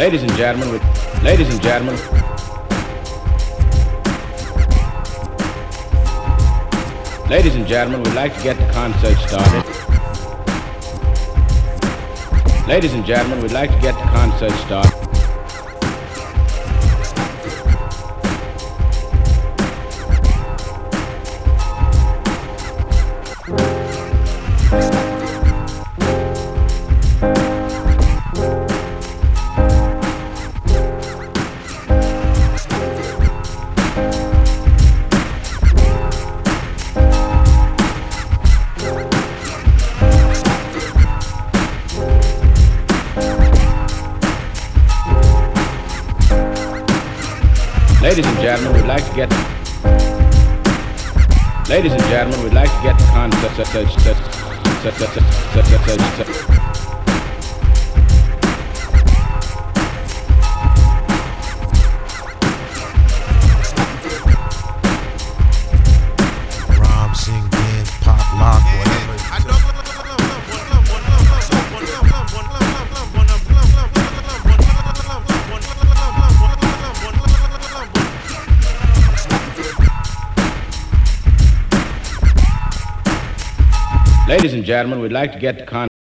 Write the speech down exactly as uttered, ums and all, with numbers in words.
Ladies and gentlemen, we, ladies and gentlemen, ladies and gentlemen, we'd like to get the concert started. Ladies and gentlemen, we'd like to get the concert started. Ladies and gentlemen, we'd like to get. Ladies and gentlemen, we'd like to get the concert. Rhyme, sing, dance, pop, lock, whatever. Ladies and gentlemen, we'd like to get the concert.